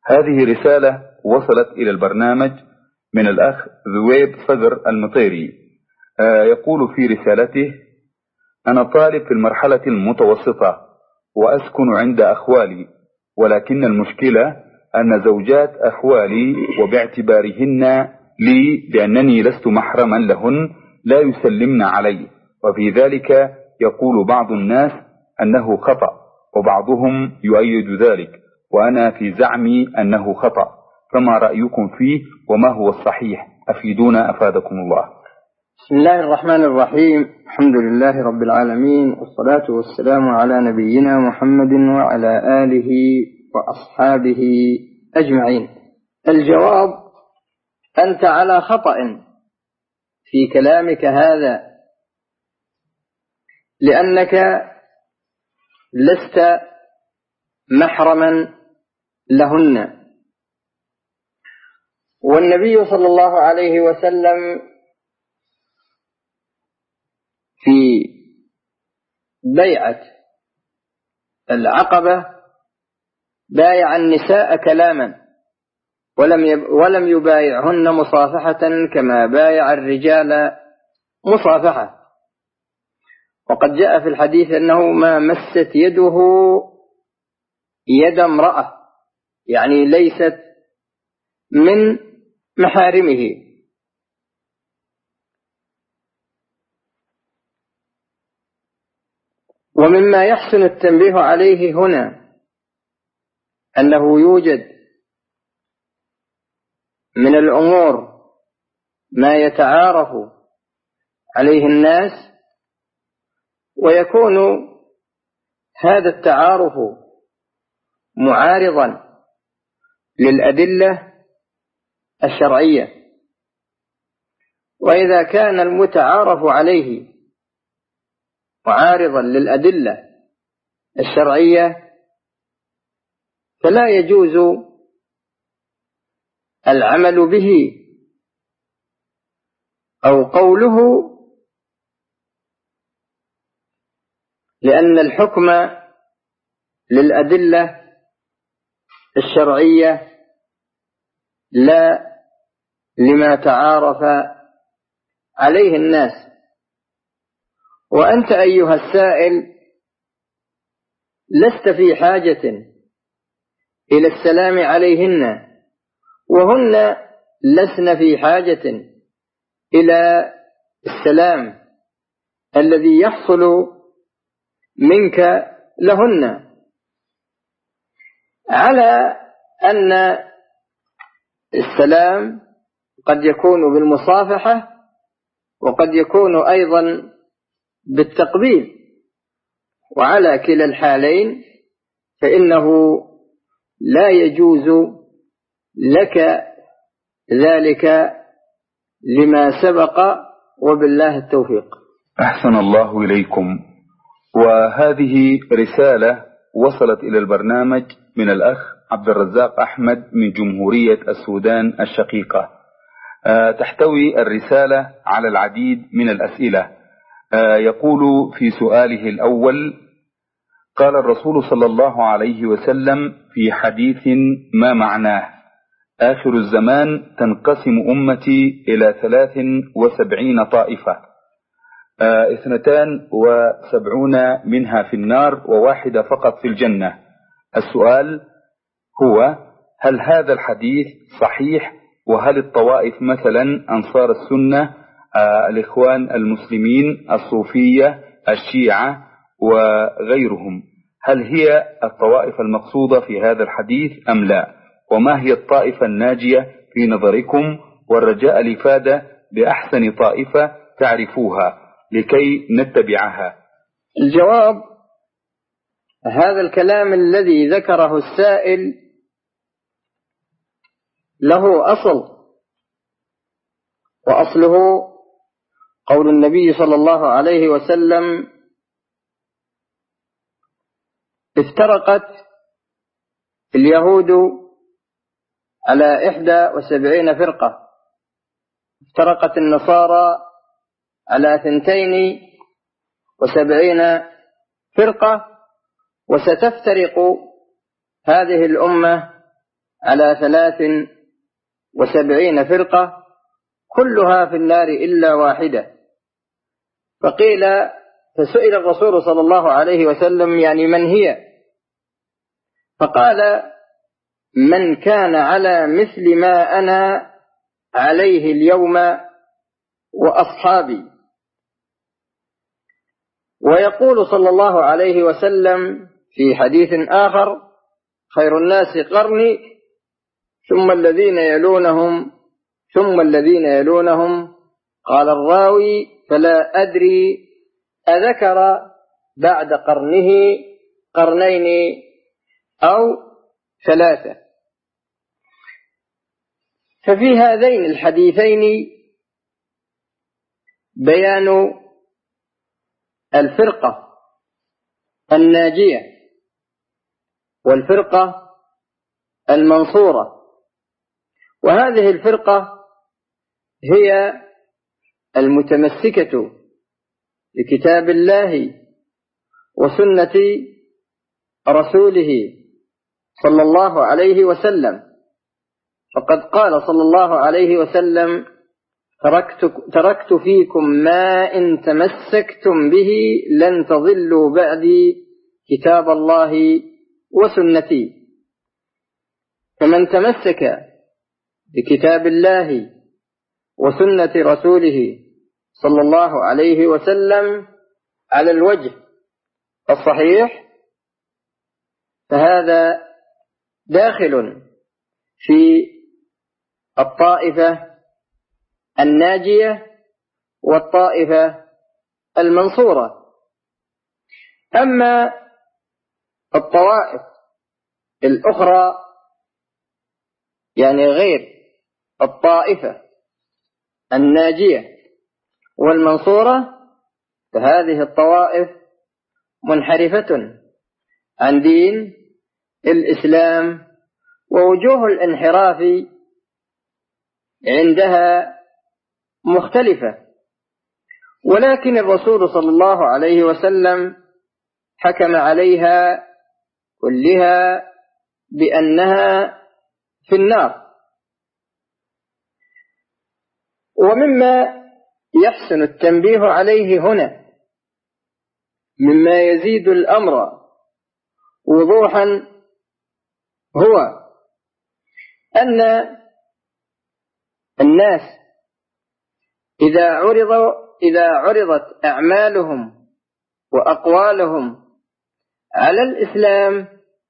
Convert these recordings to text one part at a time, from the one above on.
هذه رسالة وصلت إلى البرنامج من الأخ ذويب فجر المطيري. يقول في رسالته: أنا طالب في المرحلة المتوسطة وأسكن عند أخوالي، ولكن المشكلة أن زوجات أخوالي وباعتبارهن لي بأنني لست محرما لهن لا يسلمن علي، وفي ذلك يقول بعض الناس أنه خطأ وبعضهم يؤيد ذلك، وأنا في زعمي أنه خطأ، فما رأيكم فيه وما هو الصحيح؟ أفيدونا أفادكم الله. بسم الله الرحمن الرحيم. الحمد لله رب العالمين، والصلاة والسلام على نبينا محمد وعلى آله وأصحابه أجمعين. الجواب: أنت على خطأ في كلامك هذا، لأنك لست محرما لهن، والنبي صلى الله عليه وسلم في بيعة العقبة بايع النساء كلاما ولم يبايعهن مصافحة كما بايع الرجال مصافحة. وقد جاء في الحديث أنه ما مست يده يد امرأة، يعني ليست من محارمه. ومما يحسن التنبيه عليه هنا أنه يوجد من الأمور ما يتعارف عليه الناس، ويكون هذا التعارف معارضا للأدلة الشرعية. وإذا كان المتعارف عليه معارضا للأدلة الشرعية فلا يجوز العمل به أو قوله، لأن الحكم للأدلة الشرعية لا لما تعارف عليه الناس. وأنت أيها السائل لست في حاجة إلى السلام عليهن، وهن لسن في حاجة إلى السلام الذي يحصل منك لهن، على أن السلام قد يكون بالمصافحة وقد يكون أيضا بالتقبيل، وعلى كلا الحالين فإنه لا يجوز لك ذلك لما سبق، وبالله التوفيق. أحسن الله إليكم. وهذه رسالة وصلت إلى البرنامج من الأخ عبد الرزاق أحمد من جمهورية السودان الشقيقة. تحتوي الرسالة على العديد من الأسئلة. يقول في سؤاله الأول: قال الرسول صلى الله عليه وسلم في حديث ما معناه: آخر الزمان تنقسم أمتي إلى 73 طائفة، 72 منها في النار وواحدة فقط في الجنة. السؤال هو: هل هذا الحديث صحيح؟ وهل الطوائف مثلا أنصار السنة، الإخوان المسلمين، الصوفية، الشيعة وغيرهم، هل هي الطوائف المقصودة في هذا الحديث أم لا؟ وما هي الطائفة الناجية في نظركم؟ والرجاء الإفادة بأحسن طائفة تعرفوها لكي نتبعها. الجواب: هذا الكلام الذي ذكره السائل له أصل، وأصله قول النبي صلى الله عليه وسلم: افترقت اليهود على 71 فرقة، افترقت النصارى على 72 فرقة، وستفترق هذه الأمة على 73 فرقة كلها في النار إلا واحدة. فسئل الرسول صلى الله عليه وسلم يعني من هي؟ فقال من كان على مثل ما أنا عليه اليوم وأصحابي. ويقول صلى الله عليه وسلم في حديث آخر خير الناس قرني ثم الذين يلونهم ثم الذين يلونهم. قال الراوي فلا أدري أذكر بعد قرنه قرنين أو 3. ففي هذين الحديثين بيان الفرقة الناجية والفرقة المنصورة. وهذه الفرقة هي المتمسكة بكتاب الله وسنة رسوله صلى الله عليه وسلم. فقد قال صلى الله عليه وسلم تركت فيكم ما إن تمسكتم به لن تضلوا بعدي كتاب الله وسنتي. فمن تمسك بكتاب الله وسنة رسوله صلى الله عليه وسلم على الوجه الصحيح فهذا داخل في الطائفة الناجية والطائفة المنصورة. أما الطوائف الأخرى يعني غير الطائفة الناجية والمنصورة فهذه الطوائف منحرفة عن دين الإسلام، ووجوه الانحراف عندها مختلفة. ولكن الرسول صلى الله عليه وسلم حكم عليها كلها بأنها في النار. ومما يحسن التنبيه عليه هنا مما يزيد الأمر وضوحا هو أن الناس إذا عرضت أعمالهم وأقوالهم على الإسلام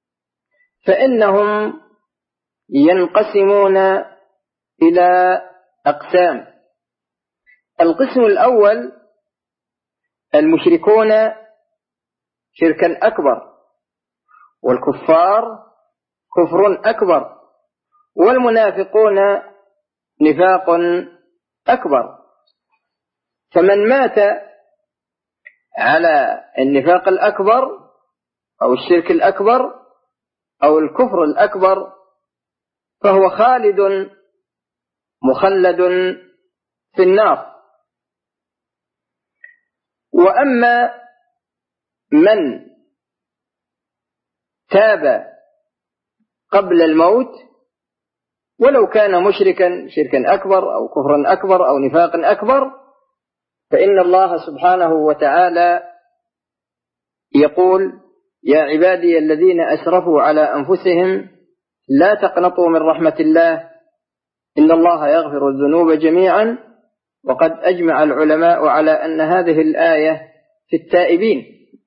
فإنهم ينقسمون إلى أقسام. القسم الأول المشركون شركا أكبر، والكفار كفر أكبر، والمنافقون نفاق أكبر. فمن مات على النفاق الأكبر أو الشرك الأكبر أو الكفر الأكبر فهو خالد مخلد في النار. وأما من تاب قبل الموت ولو كان مشركا شركا أكبر أو كفرا أكبر أو نفاقا أكبر فإن الله سبحانه وتعالى يقول يا عبادي الذين أسرفوا على أنفسهم لا تقنطوا من رحمة الله إن الله يغفر الذنوب جميعا. وقد أجمع العلماء على أن هذه الآية في التائبين.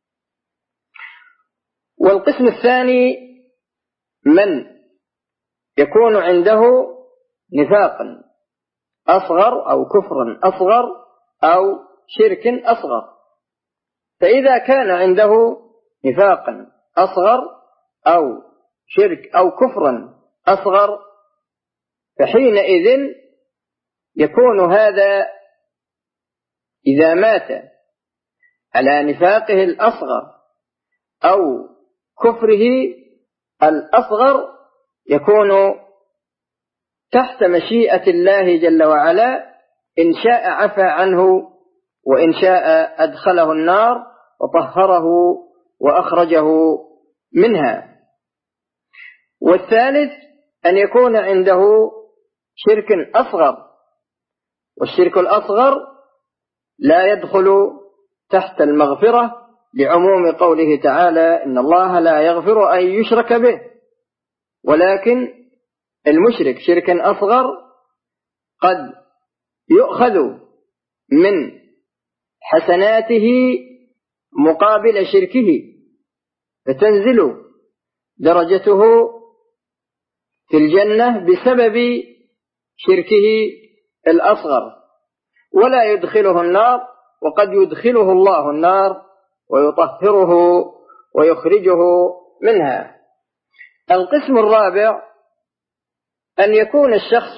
والقسم الثاني من يكون عنده نفاقا أصغر أو كفرا أصغر أو شرك أصغر. فإذا كان عنده نفاقا أصغر أو شرك أو كفرا أصغر فحينئذ يكون هذا إذا مات على نفاقه الأصغر أو كفره الأصغر يكون تحت مشيئة الله جل وعلا، إن شاء عفى عنه وإن شاء أدخله النار وطهره وأخرجه منها. والثالث أن يكون عنده شرك أصغر، والشرك الأصغر لا يدخل تحت المغفرة لعموم قوله تعالى: إن الله لا يغفر أن يشرك به. ولكن المشرك شركا أصغر قد يؤخذ من حسناته مقابل شركه، فتنزل درجته في الجنة بسبب شركه الأصغر، ولا يدخله النار، وقد يدخله الله النار ويطهره ويخرجه منها. القسم الرابع أن يكون الشخص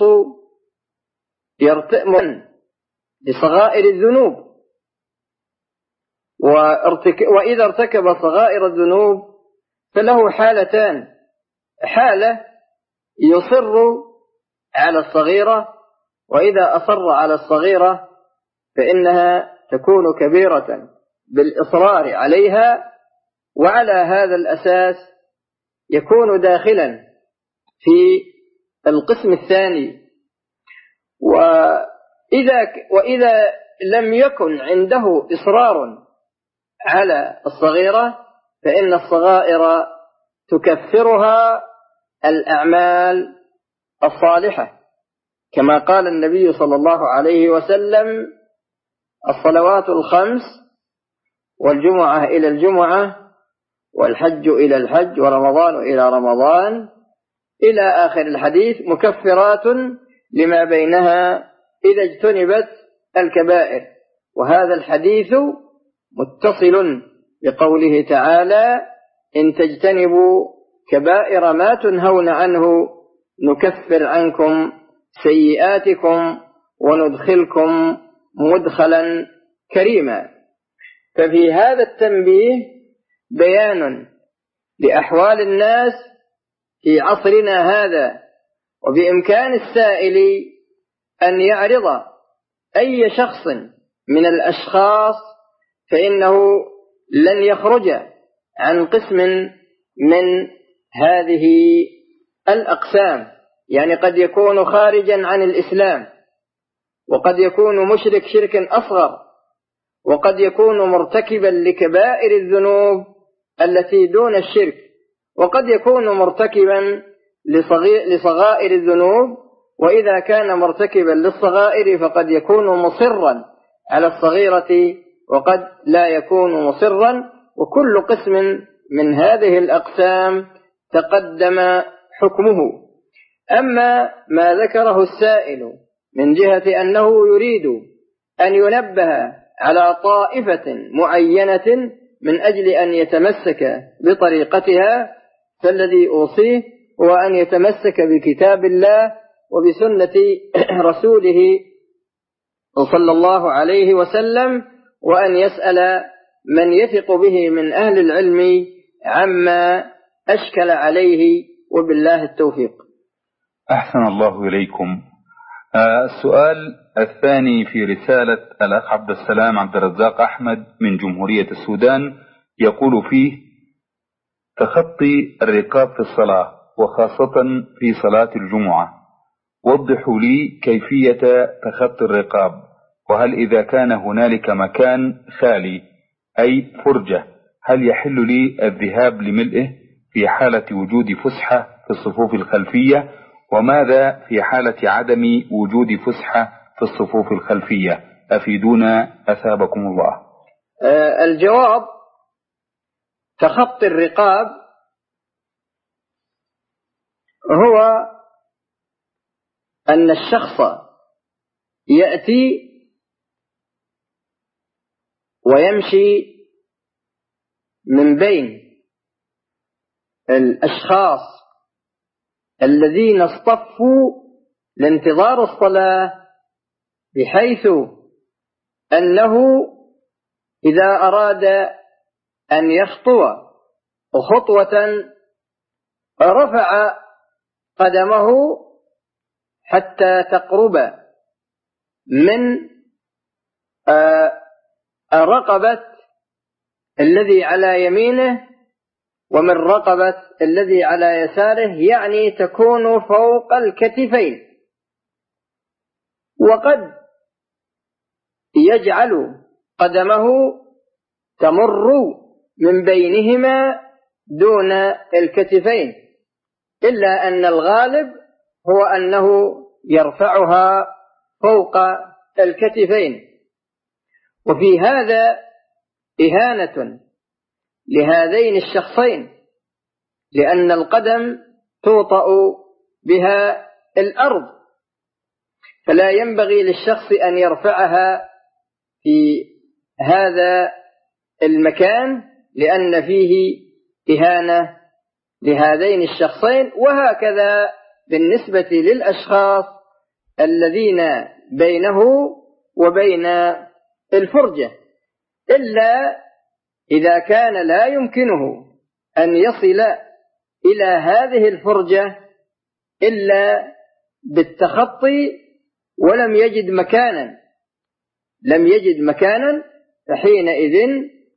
يرتئم لصغائر الذنوب، وإذا ارتكب صغائر الذنوب فله حالتان: حالة يصر على الصغيرة، وإذا أصر على الصغيرة فإنها تكون كبيرة بالإصرار عليها، وعلى هذا الأساس يكون داخلا في القسم الثاني. وإذا لم يكن عنده إصرار على الصغيرة فإن الصغائر تكفرها الأعمال الصالحة، كما قال النبي صلى الله عليه وسلم: الصلوات الخمس والجمعة إلى الجمعة والحج إلى الحج ورمضان إلى رمضان إلى آخر الحديث مكفرات لما بينها إذا اجتنبت الكبائر. وهذا الحديث متصل بقوله تعالى: إن تجتنبوا كبائر ما تنهون عنه نكفر عنكم سيئاتكم وندخلكم مدخلا كريما. ففي هذا التنبيه بيان لأحوال الناس في عصرنا هذا، وبإمكان السائل أن يعرض أي شخص من الأشخاص فإنه لن يخرج عن قسم من هذه الأقسام. يعني قد يكون خارجا عن الإسلام، وقد يكون مشرك شركا أصغر، وقد يكون مرتكبا لكبائر الذنوب التي دون الشرك، وقد يكون مرتكبا لصغائر الذنوب. وإذا كان مرتكبا للصغائر فقد يكون مصرا على الصغيرة وقد لا يكون مصرا. وكل قسم من هذه الأقسام تقدم حكمه. أما ما ذكره السائل من جهة أنه يريد أن ينبه على طائفة معينة من أجل أن يتمسك بطريقتها، فالذي أوصيه هو أن يتمسك بكتاب الله وبسنة رسوله صلى الله عليه وسلم، وأن يسأل من يثق به من أهل العلم عما أشكل عليه، وبالله التوفيق. أحسن الله إليكم. السؤال الثاني في رسالة الأخ عبد السلام عبد الرزاق أحمد من جمهورية السودان، يقول فيه: تخطي الرقاب في الصلاة وخاصة في صلاة الجمعة، وضحوا لي كيفية تخطي الرقاب، وهل إذا كان هنالك مكان خالي أي فرجة هل يحل لي الذهاب لملئه في حالة وجود فسحة في الصفوف الخلفية، وماذا في حالة عدم وجود فسحة في الصفوف الخلفية؟ أفيدونا أثابكم الله. الجواب: تخطي الرقاب هو أن الشخص يأتي ويمشي من بين الأشخاص الذين اصطفوا لانتظار الصلاة، بحيث أنه إذا أراد أن يخطو خطوة رفع قدمه حتى تقرب من الرقبة الذي على يمينه، ومن رقبة الذي على يساره يعني تكون فوق الكتفين، وقد يجعل قدمه تمر من بينهما دون الكتفين، إلا أن الغالب هو أنه يرفعها فوق الكتفين. وفي هذا إهانة لهذين الشخصين، لأن القدم توطأ بها الأرض، فلا ينبغي للشخص أن يرفعها في هذا المكان، لأن فيه إهانة لهذين الشخصين. وهكذا بالنسبة للأشخاص الذين بينه وبين الفرجة، إلا إذا كان لا يمكنه أن يصل إلى هذه الفرجة إلا بالتخطي ولم يجد مكانا، فحينئذ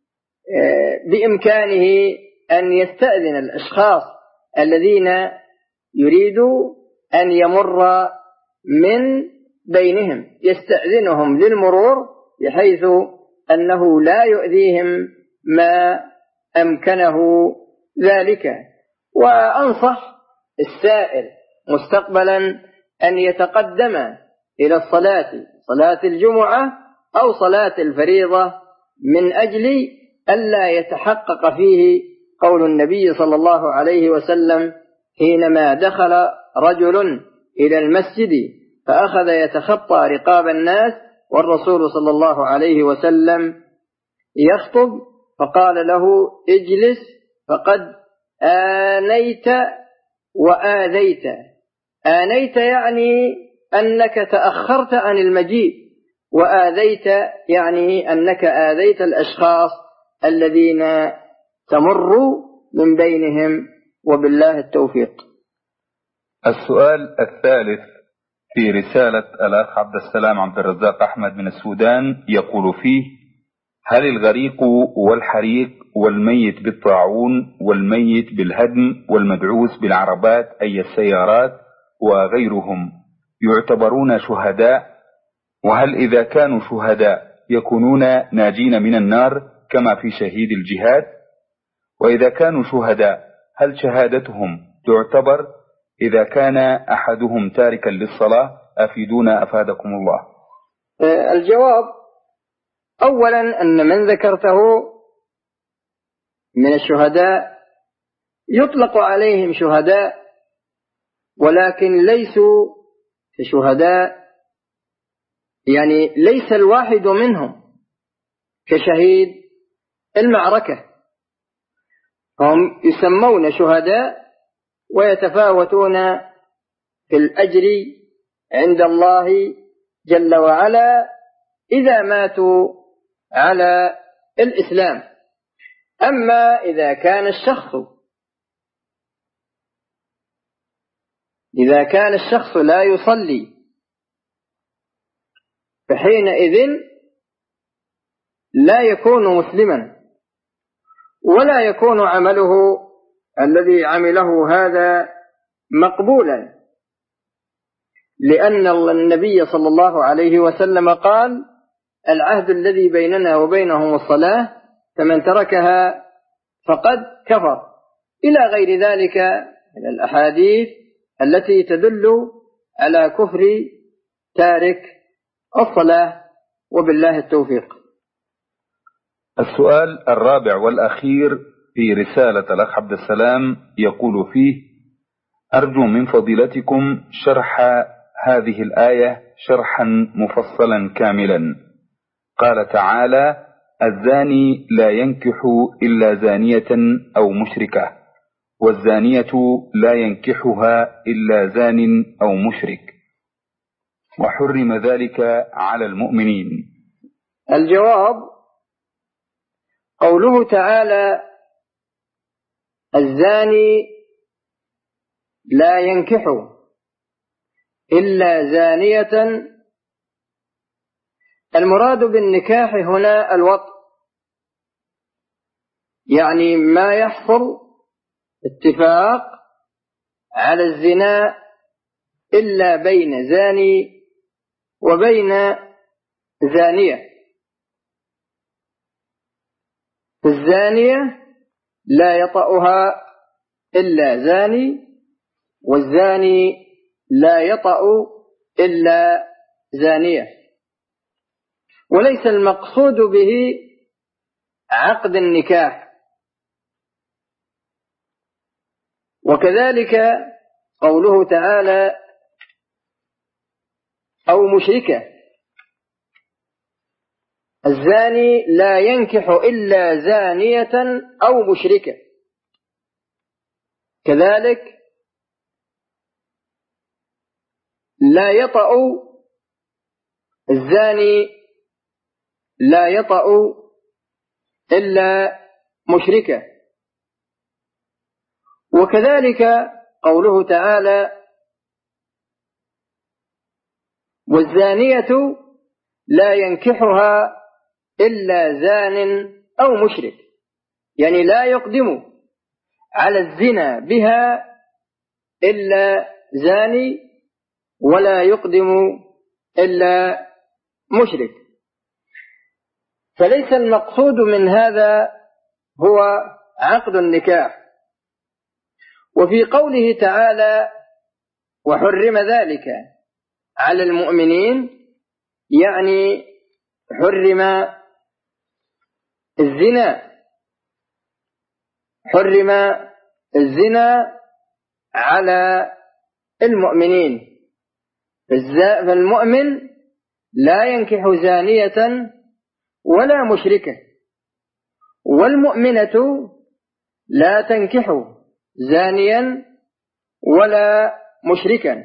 بإمكانه أن يستأذن الأشخاص الذين يريد أن يمر من بينهم، يستأذنهم للمرور بحيث أنه لا يؤذيهم ما أمكنه ذلك. وأنصح السائل مستقبلا أن يتقدم إلى صلاة الجمعة أو صلاة الفريضة من أجل ألا يتحقق فيه قول النبي صلى الله عليه وسلم حينما دخل رجل إلى المسجد فأخذ يتخطى رقاب الناس والرسول صلى الله عليه وسلم يخطب، فقال له اجلس فقد آنيت وآذيت. آنيت يعني أنك تأخرت عن المجيء، وآذيت يعني أنك آذيت الأشخاص الذين تمر من بينهم، وبالله التوفيق. السؤال الثالث في رسالة الأخ عبد السلام عبد الرزاق أحمد من السودان، يقول فيه: هل الغريق والحريق والميت بالطاعون والميت بالهدم والمدعوس بالعربات أي السيارات وغيرهم يعتبرون شهداء؟ وهل إذا كانوا شهداء يكونون ناجين من النار كما في شهيد الجهاد؟ وإذا كانوا شهداء هل شهادتهم تعتبر إذا كان أحدهم تاركا للصلاة؟ أفيدونا أفادكم الله. الجواب: أولا أن من ذكرته من الشهداء يطلق عليهم شهداء، ولكن ليسوا كشهداء، يعني ليس الواحد منهم كشهيد المعركة، هم يسمون شهداء ويتفاوتون في الأجر عند الله جل وعلا إذا ماتوا على الإسلام. أما إذا كان الشخص لا يصلي، فحينئذ لا يكون مسلما، ولا يكون عمله الذي عمله هذا مقبولا، لأن النبي صلى الله عليه وسلم قال: العهد الذي بيننا وبينهم الصلاة، فمن تركها فقد كفر، إلى غير ذلك من الأحاديث التي تدل على كفر تارك الصلاة، وبالله التوفيق. السؤال الرابع والأخير في رسالة الأخ عبد السلام، يقول فيه: أرجو من فضيلتكم شرح هذه الآية شرحا مفصلا كاملا. قال تعالى: الزاني لا ينكح إلا زانية أو مشركة، والزانية لا ينكحها إلا زان أو مشرك، وحرم ذلك على المؤمنين. الجواب: قوله تعالى: الزاني لا ينكح إلا زانية، المراد بالنكاح هنا الوطء، يعني ما يحصل اتفاق على الزنا إلا بين زاني وبين زانية. الزانية لا يطأها إلا زاني، والزاني لا يطأ إلا زانية. وليس المقصود به عقد النكاح. وكذلك قوله تعالى أو مشركة، الزاني لا ينكح إلا زانية أو مشركة. كذلك لا يطأ الزاني لا يطأ إلا مشركة. وكذلك قوله تعالى والزانية لا ينكحها إلا زان أو مشرك، يعني لا يقدم على الزنا بها إلا زاني ولا يقدم إلا مشرك. فليس المقصود من هذا هو عقد النكاح. وفي قوله تعالى وحرم ذلك على المؤمنين، يعني حرم الزنا، حرم الزنا على المؤمنين. فالمؤمن لا ينكح زانية ولا مشركة، والمؤمنة لا تنكح زانيا ولا مشركا.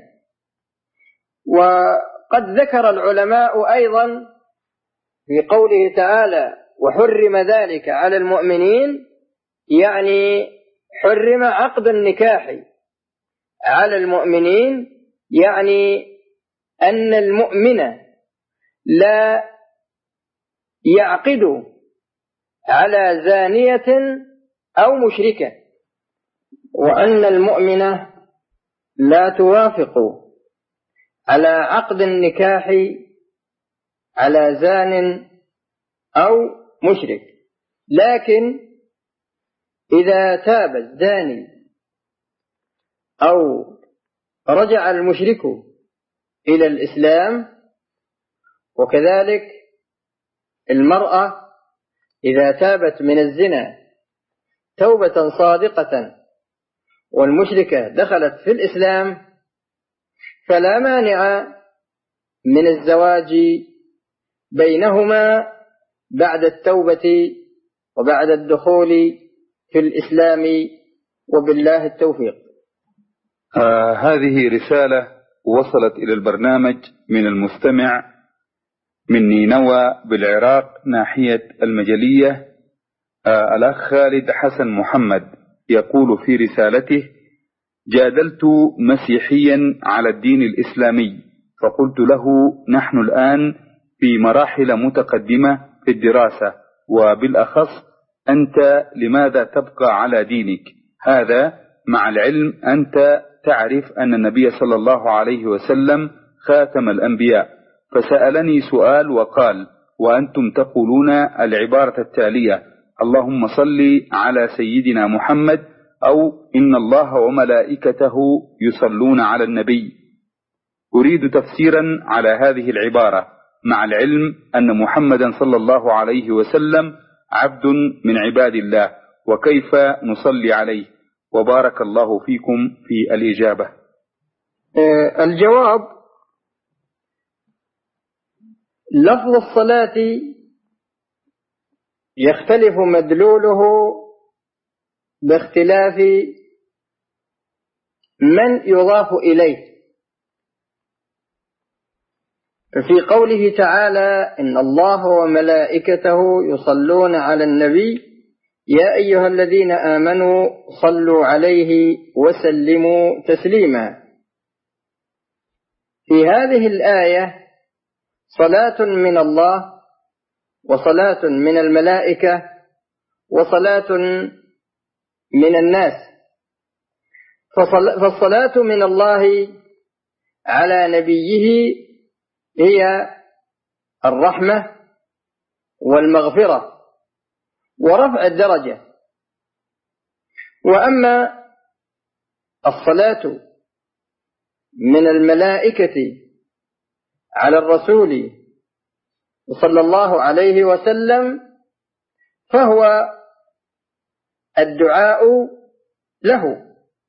وقد ذكر العلماء أيضا في قوله تعالى وحرم ذلك على المؤمنين، يعني حرم عقد النكاح على المؤمنين، يعني أن المؤمن لا يعقد على زانية أو مشركة، وأن المؤمنة لا توافق على عقد النكاح على زان أو مشرك. لكن إذا تاب الزاني أو رجع المشرك إلى الإسلام، وكذلك المرأة إذا تابت من الزنا توبة صادقة والمشركة دخلت في الإسلام، فلا مانع من الزواج بينهما بعد التوبة وبعد الدخول في الإسلام، وبالله التوفيق. هذه رسالة وصلت إلى البرنامج من المستمع من نينوى بالعراق ناحية المجلية. الأخ خالد حسن محمد يقول في رسالته: جادلت مسيحيا على الدين الإسلامي، فقلت له نحن الآن في مراحل متقدمة في الدراسة، وبالأخص أنت لماذا تبقى على دينك هذا، مع العلم أنت تعرف أن النبي صلى الله عليه وسلم خاتم الأنبياء. فسألني سؤال وقال: وأنتم تقولون العبارة التالية: اللهم صل على سيدنا محمد، أو إن الله وملائكته يصلون على النبي. أريد تفسيرا على هذه العبارة، مع العلم أن محمدا صلى الله عليه وسلم عبد من عباد الله، وكيف نصلي عليه؟ وبارك الله فيكم في الإجابة. الجواب: لفظ الصلاة يختلف مدلوله باختلاف من يضاف إليه. في قوله تعالى إن الله وملائكته يصلون على النبي يا أيها الذين آمنوا صلوا عليه وسلموا تسليما، في هذه الآية صلاة من الله وصلاة من الملائكة وصلاة من الناس. فالصلاة من الله على نبيه هي الرحمة والمغفرة ورفع الدرجة. وأما الصلاة من الملائكة على الرسول صلى الله عليه وسلم فهو الدعاء له.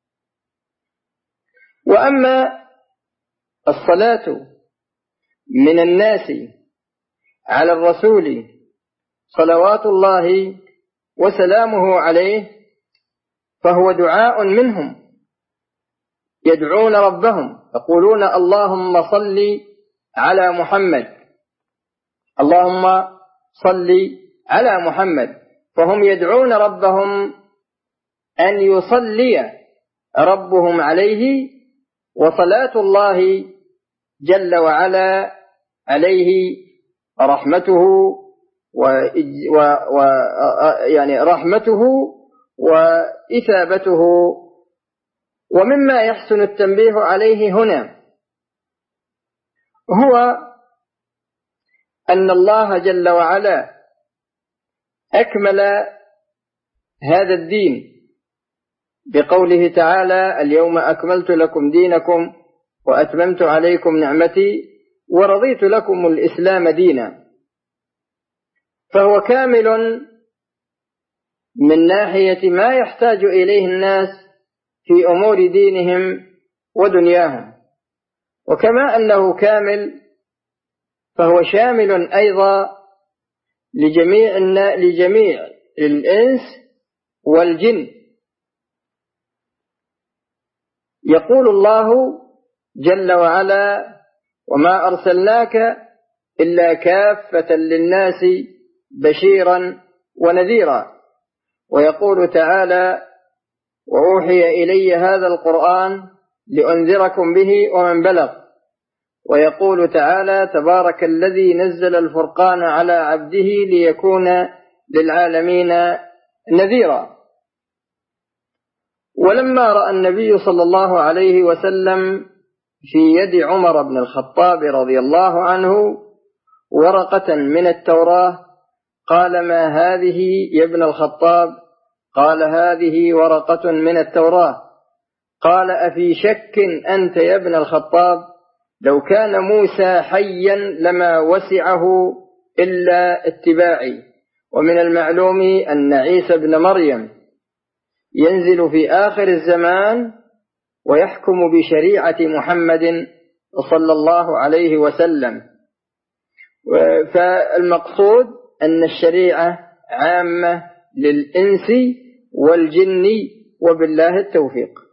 وأما الصلاة من الناس على الرسول صلوات الله وسلامه عليه فهو دعاء منهم، يدعون ربهم يقولون اللهم صل على محمد، اللهم صل على محمد، فهم يدعون ربهم أن يصلي ربهم عليه، وصلاة الله جل وعلا عليه رحمته يعني رحمته وإثابته. ومما يحسن التنبيه عليه هنا هو أن الله جل وعلا أكمل هذا الدين بقوله تعالى اليوم أكملت لكم دينكم وأتممت عليكم نعمتي ورضيت لكم الإسلام دينا، فهو كامل من ناحية ما يحتاج إليه الناس في أمور دينهم ودنياهم، وكما أنه كامل فهو شامل أيضا لجميع الإنس والجن. يقول الله جل وعلا وما أرسلناك إلا كافة للناس بشيرا ونذيرا. ويقول تعالى وأوحي إلي هذا القرآن لأنذركم به ومن بلغ. ويقول تعالى تبارك الذي نزل الفرقان على عبده ليكون للعالمين نذيرا. ولما رأى النبي صلى الله عليه وسلم في يد عمر بن الخطاب رضي الله عنه ورقة من التوراة قال ما هذه يا ابن الخطاب؟ قال هذه ورقة من التوراة. قال أفي شك أنت يا ابن الخطاب؟ لو كان موسى حيا لما وسعه إلا اتباعي. ومن المعلوم أن عيسى بن مريم ينزل في آخر الزمان ويحكم بشريعة محمد صلى الله عليه وسلم. فالمقصود أن الشريعة عامة للإنس والجن، وبالله التوفيق.